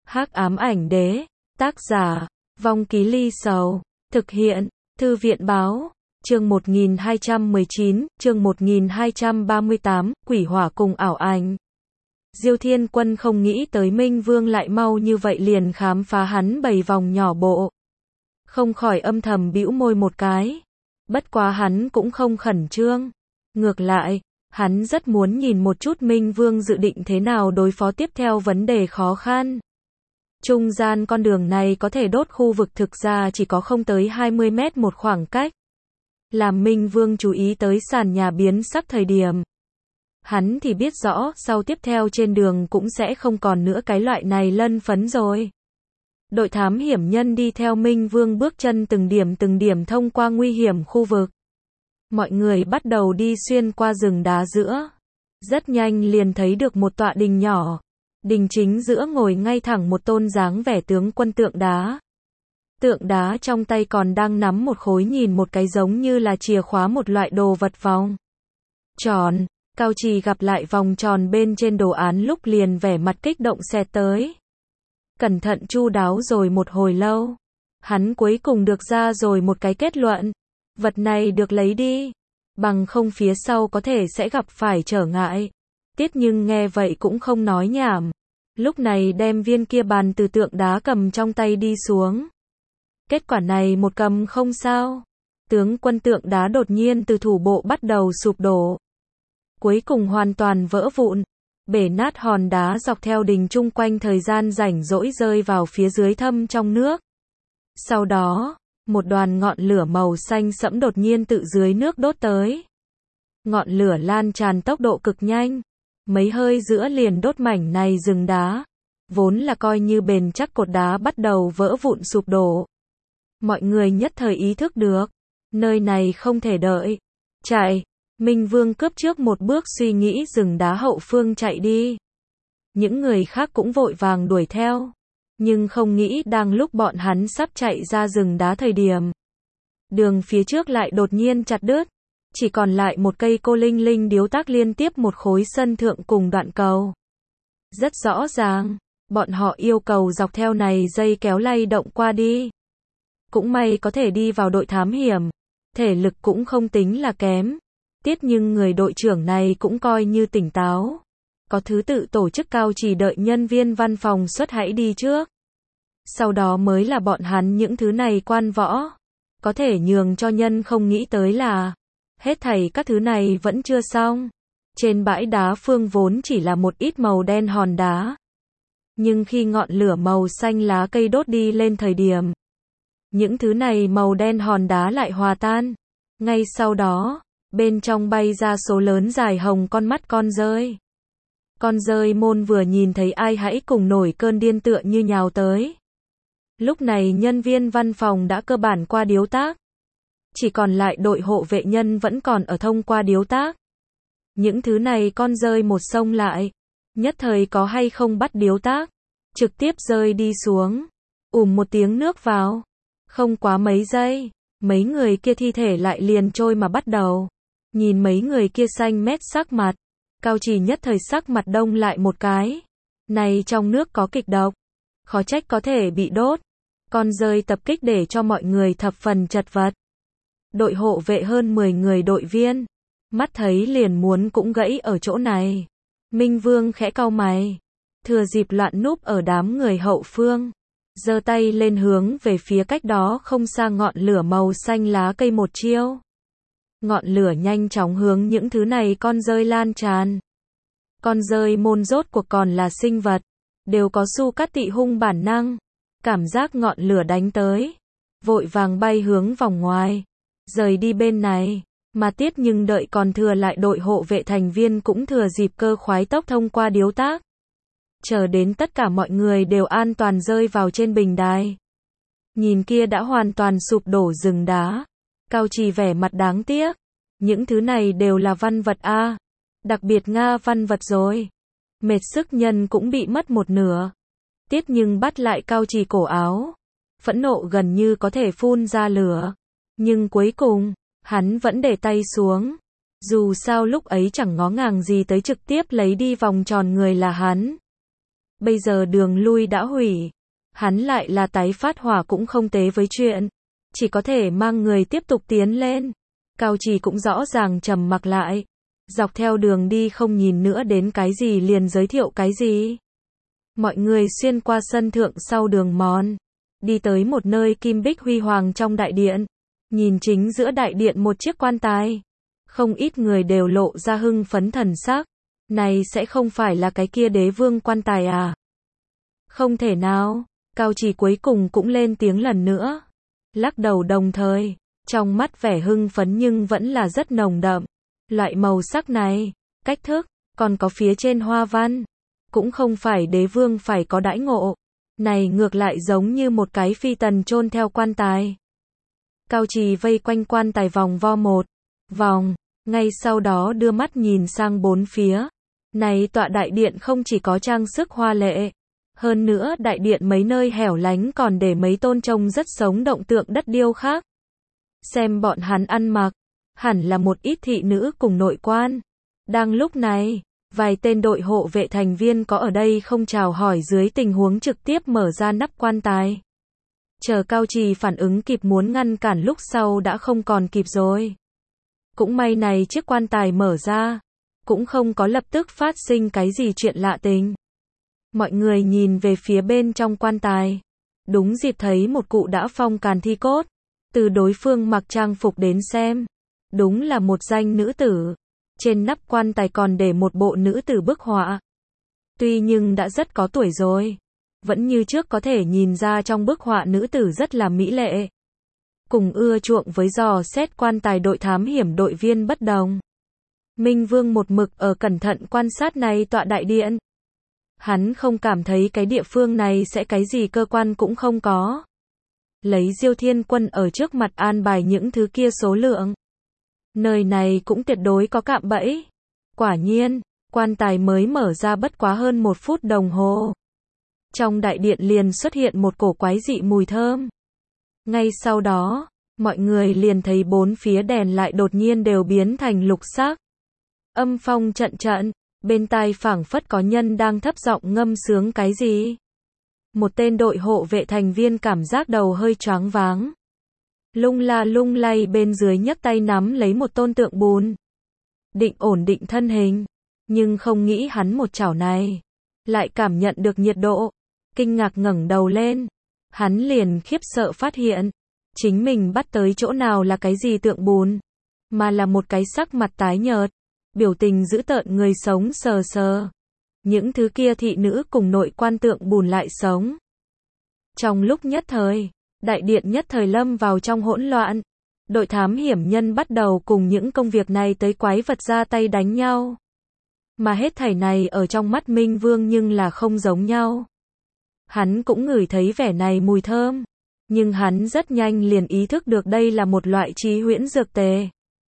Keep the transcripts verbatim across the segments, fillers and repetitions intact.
Hắc ám ảnh đế, tác giả, Vong Ký Ly Sầu, thực hiện, Thư viện báo, chương một nghìn hai trăm mười chín, chương một nghìn hai trăm ba mươi tám, quỷ hỏa cùng ảo ảnh. Diêu Thiên Quân không nghĩ tới Minh Vương lại mau như vậy liền khám phá hắn bảy vòng nhỏ bộ. Không khỏi âm thầm bĩu môi một cái. Bất quá hắn cũng không khẩn trương. Ngược lại, hắn rất muốn nhìn một chút Minh Vương dự định thế nào đối phó tiếp theo vấn đề khó khăn. Trung gian con đường này có thể đốt khu vực thực ra chỉ có không tới hai mươi mét một khoảng cách. Làm Minh Vương chú ý tới sàn nhà biến sắc thời điểm. Hắn thì biết rõ sau tiếp theo trên đường cũng sẽ không còn nữa cái loại này lân phấn rồi. Đội thám hiểm nhân đi theo Minh Vương bước chân từng điểm từng điểm thông qua nguy hiểm khu vực. Mọi người bắt đầu đi xuyên qua rừng đá giữa. Rất nhanh liền thấy được một tọa đình nhỏ. Đình chính giữa ngồi ngay thẳng một tôn dáng vẻ tướng quân tượng đá. Tượng đá trong tay còn đang nắm một khối nhìn một cái giống như là chìa khóa một loại đồ vật vòng tròn. Cao Trì gặp lại vòng tròn bên trên đồ án lúc liền vẻ mặt kích động xẹt tới. Cẩn thận chu đáo rồi một hồi lâu. Hắn cuối cùng được ra rồi một cái kết luận. Vật này được lấy đi. Bằng không phía sau có thể sẽ gặp phải trở ngại. Tiết nhưng nghe vậy cũng không nói nhảm. Lúc này đem viên kia bàn từ tượng đá cầm trong tay đi xuống. Kết quả này một cầm không sao. Tướng quân tượng đá đột nhiên từ thủ bộ bắt đầu sụp đổ. Cuối cùng hoàn toàn vỡ vụn. Bể nát hòn đá dọc theo đình chung quanh thời gian rảnh rỗi rơi vào phía dưới thâm trong nước. Sau đó, một đoàn ngọn lửa màu xanh sẫm đột nhiên tự dưới nước đốt tới. Ngọn lửa lan tràn tốc độ cực nhanh. Mấy hơi giữa liền đốt mảnh này rừng đá. Vốn là coi như bền chắc cột đá bắt đầu vỡ vụn sụp đổ. Mọi người nhất thời ý thức được. Nơi này không thể đợi. Chạy. Minh Vương cướp trước một bước suy nghĩ rừng đá hậu phương chạy đi. Những người khác cũng vội vàng đuổi theo. Nhưng không nghĩ đang lúc bọn hắn sắp chạy ra rừng đá thời điểm. Đường phía trước lại đột nhiên chặt đứt. Chỉ còn lại một cây cô linh linh điếu tác liên tiếp một khối sân thượng cùng đoạn cầu. Rất rõ ràng, bọn họ yêu cầu dọc theo này dây kéo lay động qua đi. Cũng may có thể đi vào đội thám hiểm. Thể lực cũng không tính là kém. Tiết nhưng người đội trưởng này cũng coi như tỉnh táo. Có thứ tự tổ chức Cao Trì đợi nhân viên văn phòng xuất hãy đi trước. Sau đó mới là bọn hắn những thứ này quan võ. Có thể nhường cho nhân không nghĩ tới là hết thảy các thứ này vẫn chưa xong. Trên bãi đá phương vốn chỉ là một ít màu đen hòn đá. Nhưng khi ngọn lửa màu xanh lá cây đốt đi lên thời điểm, những thứ này màu đen hòn đá lại hòa tan. Ngay sau đó, bên trong bay ra số lớn dài hồng con mắt con dơi. Con dơi môn vừa nhìn thấy ai hãy cùng nổi cơn điên tựa như nhào tới. Lúc này nhân viên văn phòng đã cơ bản qua điếu tác. Chỉ còn lại đội hộ vệ nhân vẫn còn ở thông qua điếu tác. Những thứ này con dơi một xông lại. Nhất thời có hay không bắt điếu tác. Trực tiếp rơi đi xuống. Ùm một tiếng nước vào. Không quá mấy giây. Mấy người kia thi thể lại liền trôi mà bắt đầu. Nhìn mấy người kia xanh mét sắc mặt. Cao Trì nhất thời sắc mặt đông lại một cái. Này trong nước có kịch độc. Khó trách có thể bị đốt. Con dơi tập kích để cho mọi người thập phần chật vật. Đội hộ vệ hơn mười người đội viên. Mắt thấy liền muốn cũng gãy ở chỗ này. Minh Vương khẽ cau mày. Thừa dịp loạn núp ở đám người hậu phương. Giơ tay lên hướng về phía cách đó không xa ngọn lửa màu xanh lá cây một chiêu. Ngọn lửa nhanh chóng hướng những thứ này con dơi lan tràn. Con dơi môn rốt cuộc còn là sinh vật. Đều có su cắt tị hung bản năng. Cảm giác ngọn lửa đánh tới. Vội vàng bay hướng vòng ngoài. Rời đi bên này. Mà Tiết nhưng đợi còn thừa lại đội hộ vệ thành viên cũng thừa dịp cơ khoái tốc thông qua điếu tác. Chờ đến tất cả mọi người đều an toàn rơi vào trên bình đài. Nhìn kia đã hoàn toàn sụp đổ rừng đá. Cao Trì vẻ mặt đáng tiếc. Những thứ này đều là văn vật a, đặc biệt Nga văn vật rồi. Mệt sức nhân cũng bị mất một nửa. Tiết nhưng bắt lại Cao Trì cổ áo. Phẫn nộ gần như có thể phun ra lửa. Nhưng cuối cùng, hắn vẫn để tay xuống. Dù sao lúc ấy chẳng ngó ngàng gì tới trực tiếp lấy đi vòng tròn người là hắn. Bây giờ đường lui đã hủy. Hắn lại là tái phát hỏa cũng không tế với chuyện. Chỉ có thể mang người tiếp tục tiến lên. Cao Trì cũng rõ ràng trầm mặc lại. Dọc theo đường đi không nhìn nữa đến cái gì liền giới thiệu cái gì. Mọi người xuyên qua sân thượng sau đường mòn. Đi tới một nơi kim bích huy hoàng trong đại điện. Nhìn chính giữa đại điện một chiếc quan tài. Không ít người đều lộ ra hưng phấn thần sắc. Này sẽ không phải là cái kia đế vương quan tài à? Không thể nào. Cao Trì cuối cùng cũng lên tiếng lần nữa. Lắc đầu đồng thời. Trong mắt vẻ hưng phấn nhưng vẫn là rất nồng đậm. Loại màu sắc này, cách thức, còn có phía trên hoa văn. Cũng không phải đế vương phải có đãi ngộ. Này ngược lại giống như một cái phi tần chôn theo quan tài. Cao Trì vây quanh quan tài vòng vo một vòng, ngay sau đó đưa mắt nhìn sang bốn phía. Này tọa đại điện không chỉ có trang sức hoa lệ, hơn nữa đại điện mấy nơi hẻo lánh còn để mấy tôn trông rất sống động tượng đất điêu khác. Xem bọn hắn ăn mặc, hẳn là một ít thị nữ cùng nội quan. Đang lúc này, vài tên đội hộ vệ thành viên có ở đây không chào hỏi dưới tình huống trực tiếp mở ra nắp quan tài. Chờ Cao Trì phản ứng kịp muốn ngăn cản lúc sau đã không còn kịp rồi. Cũng may này chiếc quan tài mở ra, cũng không có lập tức phát sinh cái gì chuyện lạ tình. Mọi người nhìn về phía bên trong quan tài. Đúng dịp thấy một cụ đã phong càn thi cốt. Từ đối phương mặc trang phục đến xem. Đúng là một danh nữ tử. Trên nắp quan tài còn để một bộ nữ tử bức họa. Tuy nhưng đã rất có tuổi rồi. Vẫn như trước có thể nhìn ra trong bức họa nữ tử rất là mỹ lệ. Cùng ưa chuộng với dò xét quan tài đội thám hiểm đội viên bất đồng. Minh Vương một mực ở cẩn thận quan sát này tọa đại điện. Hắn không cảm thấy cái địa phương này sẽ cái gì cơ quan cũng không có. Lấy Diêu Thiên Quân ở trước mặt an bài những thứ kia số lượng. Nơi này cũng tuyệt đối có cạm bẫy. Quả nhiên, quan tài mới mở ra bất quá hơn một phút đồng hồ. Trong đại điện liền xuất hiện một cổ quái dị mùi thơm. Ngay sau đó, mọi người liền thấy bốn phía đèn lại đột nhiên đều biến thành lục sắc. Âm phong trận trận, bên tai phảng phất có nhân đang thấp giọng ngâm sướng cái gì. Một tên đội hộ vệ thành viên cảm giác đầu hơi choáng váng. Lung la lung lay bên dưới nhấc tay nắm lấy một tôn tượng bùn. Định ổn định thân hình, nhưng không nghĩ hắn một chảo này. Lại cảm nhận được nhiệt độ, kinh ngạc ngẩng đầu lên. Hắn liền khiếp sợ phát hiện, chính mình bắt tới chỗ nào là cái gì tượng bùn, mà là một cái sắc mặt tái nhợt, biểu tình dữ tợn người sống sờ sờ. Những thứ kia thị nữ cùng nội quan tượng bùn lại sống. Trong lúc nhất thời, đại điện nhất thời lâm vào trong hỗn loạn. Đội thám hiểm nhân bắt đầu cùng những công việc này tới quái vật ra tay đánh nhau. Mà hết thảy này ở trong mắt Minh Vương nhưng là không giống nhau. Hắn cũng ngửi thấy vẻ này mùi thơm. Nhưng hắn rất nhanh liền ý thức được đây là một loại trí huyễn dược tề.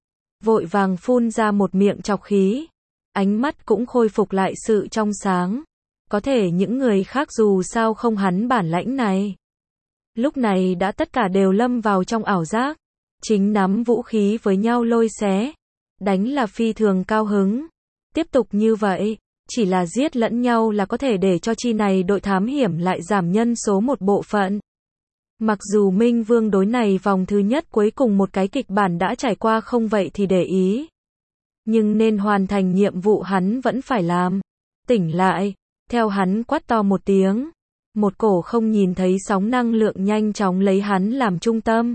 Vội vàng phun ra một miệng trọc khí. Ánh mắt cũng khôi phục lại sự trong sáng. Có thể những người khác dù sao không hắn bản lãnh này. Lúc này đã tất cả đều lâm vào trong ảo giác. Chính nắm vũ khí với nhau lôi xé. Đánh là phi thường cao hứng. Tiếp tục như vậy, chỉ là giết lẫn nhau là có thể để cho chi này đội thám hiểm lại giảm nhân số một bộ phận. Mặc dù Minh Vương đối này vòng thứ nhất cuối cùng một cái kịch bản đã trải qua không vậy thì để ý. Nhưng nên hoàn thành nhiệm vụ hắn vẫn phải làm. Tỉnh lại, theo hắn quát to một tiếng. Một cổ không nhìn thấy sóng năng lượng nhanh chóng lấy hắn làm trung tâm.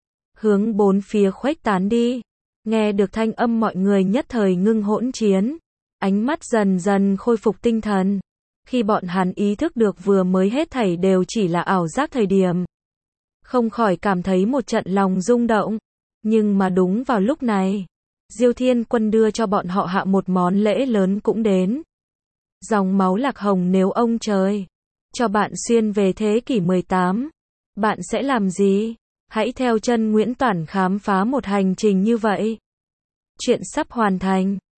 Hướng bốn phía khuếch tán đi. Nghe được thanh âm mọi người nhất thời ngưng hỗn chiến. Ánh mắt dần dần khôi phục tinh thần. Khi bọn hắn ý thức được vừa mới hết thảy đều chỉ là ảo giác thời điểm. Không khỏi cảm thấy một trận lòng rung động. Nhưng mà đúng vào lúc này, Diêu Thiên Quân đưa cho bọn họ hạ một món lễ lớn cũng đến. Dòng máu lạc hồng nếu ông trời cho bạn xuyên về thế kỷ mười tám, bạn sẽ làm gì? Hãy theo chân Nguyễn Toản khám phá một hành trình như vậy. Chuyện sắp hoàn thành.